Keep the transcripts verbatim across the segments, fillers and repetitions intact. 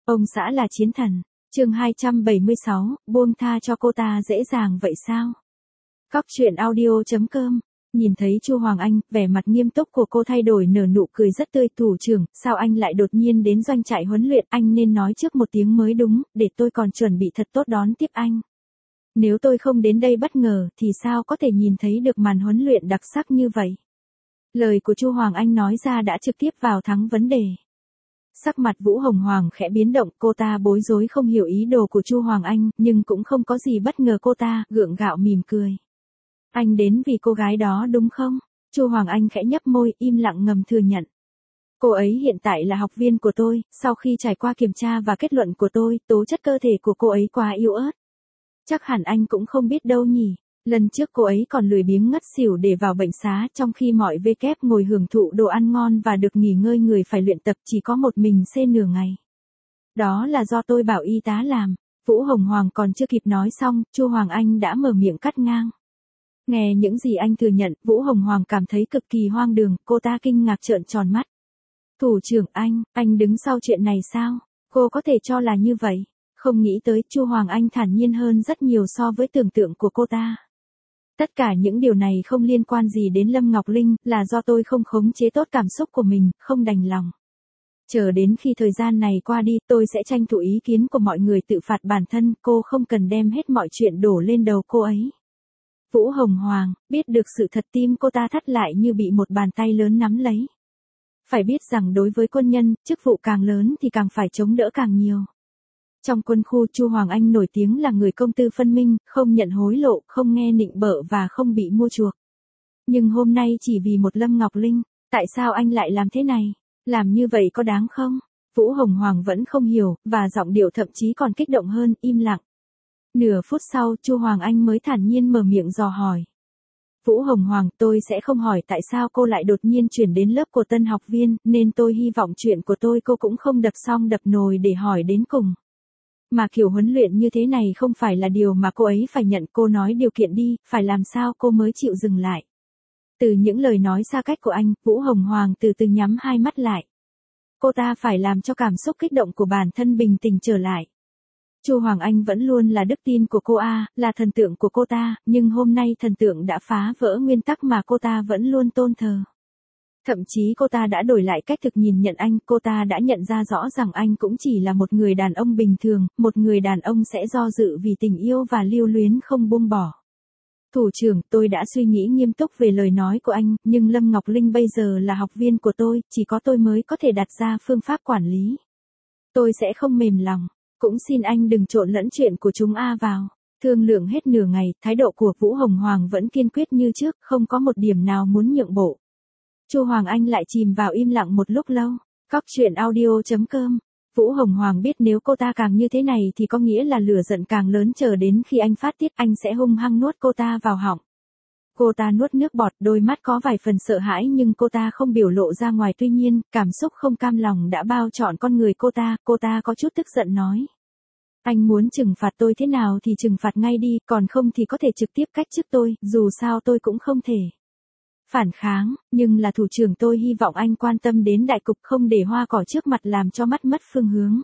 Ông xã là chiến thần. Chương hai trăm bảy mươi sáu, buông tha cho cô ta dễ dàng vậy sao? Cóc truyện audio chấm com. Nhìn thấy Chu Hoàng Anh, vẻ mặt nghiêm túc của cô thay đổi nở nụ cười rất tươi. Thủ trưởng, sao anh lại đột nhiên đến doanh trại huấn luyện? Anh nên nói trước một tiếng mới đúng, để tôi còn chuẩn bị thật tốt đón tiếp anh. Nếu tôi không đến đây bất ngờ, thì sao có thể nhìn thấy được màn huấn luyện đặc sắc như vậy? Lời của Chu Hoàng Anh nói ra đã trực tiếp vào thắng vấn đề. Sắc mặt Vũ Hồng Hoàng khẽ biến động, cô ta bối rối không hiểu ý đồ của Chu Hoàng Anh, nhưng cũng không có gì bất ngờ. Cô ta gượng gạo mỉm cười. Anh đến vì cô gái đó đúng không? Chu Hoàng Anh khẽ nhấp môi, im lặng ngầm thừa nhận. Cô ấy hiện tại là học viên của tôi, sau khi trải qua kiểm tra và kết luận của tôi, tố chất cơ thể của cô ấy quá yếu ớt. Chắc hẳn anh cũng không biết đâu nhỉ. Lần trước cô ấy còn lười biếng ngất xỉu để vào bệnh xá, trong khi mọi vê kép ngồi hưởng thụ đồ ăn ngon và được nghỉ ngơi, người phải luyện tập chỉ có một mình xê nửa ngày. Đó là do tôi bảo y tá làm. Vũ Hồng Hoàng còn chưa kịp nói xong, Chu Hoàng Anh đã mở miệng cắt ngang. Nghe những gì anh thừa nhận, Vũ Hồng Hoàng cảm thấy cực kỳ hoang đường, cô ta kinh ngạc trợn tròn mắt. Thủ trưởng anh, anh đứng sau chuyện này sao? Cô có thể cho là như vậy? Không nghĩ tới, Chu Hoàng Anh thản nhiên hơn rất nhiều so với tưởng tượng của cô ta. Tất cả những điều này không liên quan gì đến Lâm Ngọc Linh, là do tôi không khống chế tốt cảm xúc của mình, không đành lòng. Chờ đến khi thời gian này qua đi, tôi sẽ tranh thủ ý kiến của mọi người tự phạt bản thân, cô không cần đem hết mọi chuyện đổ lên đầu cô ấy. Vũ Hồng Hoàng, biết được sự thật, tim cô ta thắt lại như bị một bàn tay lớn nắm lấy. Phải biết rằng đối với quân nhân, chức vụ càng lớn thì càng phải chống đỡ càng nhiều. Trong quân khu, Chu Hoàng Anh nổi tiếng là người công tư phân minh, không nhận hối lộ, không nghe nịnh bợ và không bị mua chuộc. Nhưng hôm nay chỉ vì một Lâm Ngọc Linh, tại sao anh lại làm thế này? Làm như vậy có đáng không? Vũ Hồng Hoàng vẫn không hiểu, và giọng điệu thậm chí còn kích động hơn, im lặng. Nửa phút sau, Chu Hoàng Anh mới thản nhiên mở miệng dò hỏi. Vũ Hồng Hoàng, tôi sẽ không hỏi tại sao cô lại đột nhiên chuyển đến lớp của tân học viên, nên tôi hy vọng chuyện của tôi cô cũng không đập xong đập nồi để hỏi đến cùng. Mà kiểu huấn luyện như thế này không phải là điều mà cô ấy phải nhận. Cô nói điều kiện đi, phải làm sao cô mới chịu dừng lại. Từ những lời nói xa cách của anh, Vũ Hồng Hoàng từ từ nhắm hai mắt lại. Cô ta phải làm cho cảm xúc kích động của bản thân bình tĩnh trở lại. Chu Hoàng Anh vẫn luôn là đức tin của cô a, là thần tượng của cô ta, nhưng hôm nay thần tượng đã phá vỡ nguyên tắc mà cô ta vẫn luôn tôn thờ. Thậm chí cô ta đã đổi lại cách thực nhìn nhận anh, cô ta đã nhận ra rõ rằng anh cũng chỉ là một người đàn ông bình thường, một người đàn ông sẽ do dự vì tình yêu và lưu luyến không buông bỏ. Thủ trưởng, tôi đã suy nghĩ nghiêm túc về lời nói của anh, nhưng Lâm Ngọc Linh bây giờ là học viên của tôi, chỉ có tôi mới có thể đặt ra phương pháp quản lý. Tôi sẽ không mềm lòng, cũng xin anh đừng trộn lẫn chuyện của chúng a vào. Thương lượng hết nửa ngày, thái độ của Vũ Hồng Hoàng vẫn kiên quyết như trước, không có một điểm nào muốn nhượng bộ. Chu Hoàng Anh lại chìm vào im lặng một lúc lâu. Cóc truyện audio chấm com. Vũ Hồng Hoàng biết nếu cô ta càng như thế này thì có nghĩa là lửa giận càng lớn, chờ đến khi anh phát tiết, anh sẽ hung hăng nuốt cô ta vào họng. Cô ta nuốt nước bọt, đôi mắt có vài phần sợ hãi nhưng cô ta không biểu lộ ra ngoài, tuy nhiên, cảm xúc không cam lòng đã bao trọn con người cô ta, cô ta có chút tức giận nói. Anh muốn trừng phạt tôi thế nào thì trừng phạt ngay đi, còn không thì có thể trực tiếp cách chức tôi, dù sao tôi cũng không thể phản kháng, nhưng là thủ trưởng, tôi hy vọng anh quan tâm đến đại cục, không để hoa cỏ trước mặt làm cho mắt mất phương hướng.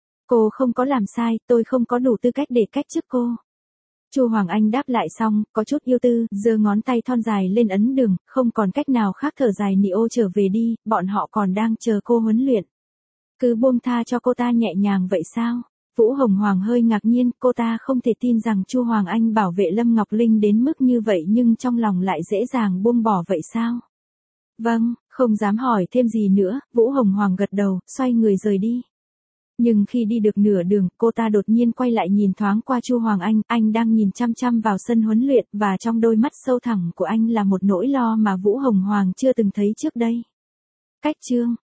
Cô không có làm sai, tôi không có đủ tư cách để cách chức cô. Chu Hoàng Anh đáp lại xong, có chút yêu tư, giơ ngón tay thon dài lên ấn đường, không còn cách nào khác thở dài nỉ ô trở về đi, bọn họ còn đang chờ cô huấn luyện. Cứ buông tha cho cô ta nhẹ nhàng vậy sao? Vũ Hồng Hoàng hơi ngạc nhiên, cô ta không thể tin rằng Chu Hoàng Anh bảo vệ Lâm Ngọc Linh đến mức như vậy nhưng trong lòng lại dễ dàng buông bỏ vậy sao? Vâng, không dám hỏi thêm gì nữa, Vũ Hồng Hoàng gật đầu, xoay người rời đi. Nhưng khi đi được nửa đường, cô ta đột nhiên quay lại nhìn thoáng qua Chu Hoàng Anh, anh đang nhìn chăm chăm vào sân huấn luyện và trong đôi mắt sâu thẳm của anh là một nỗi lo mà Vũ Hồng Hoàng chưa từng thấy trước đây. Cách chương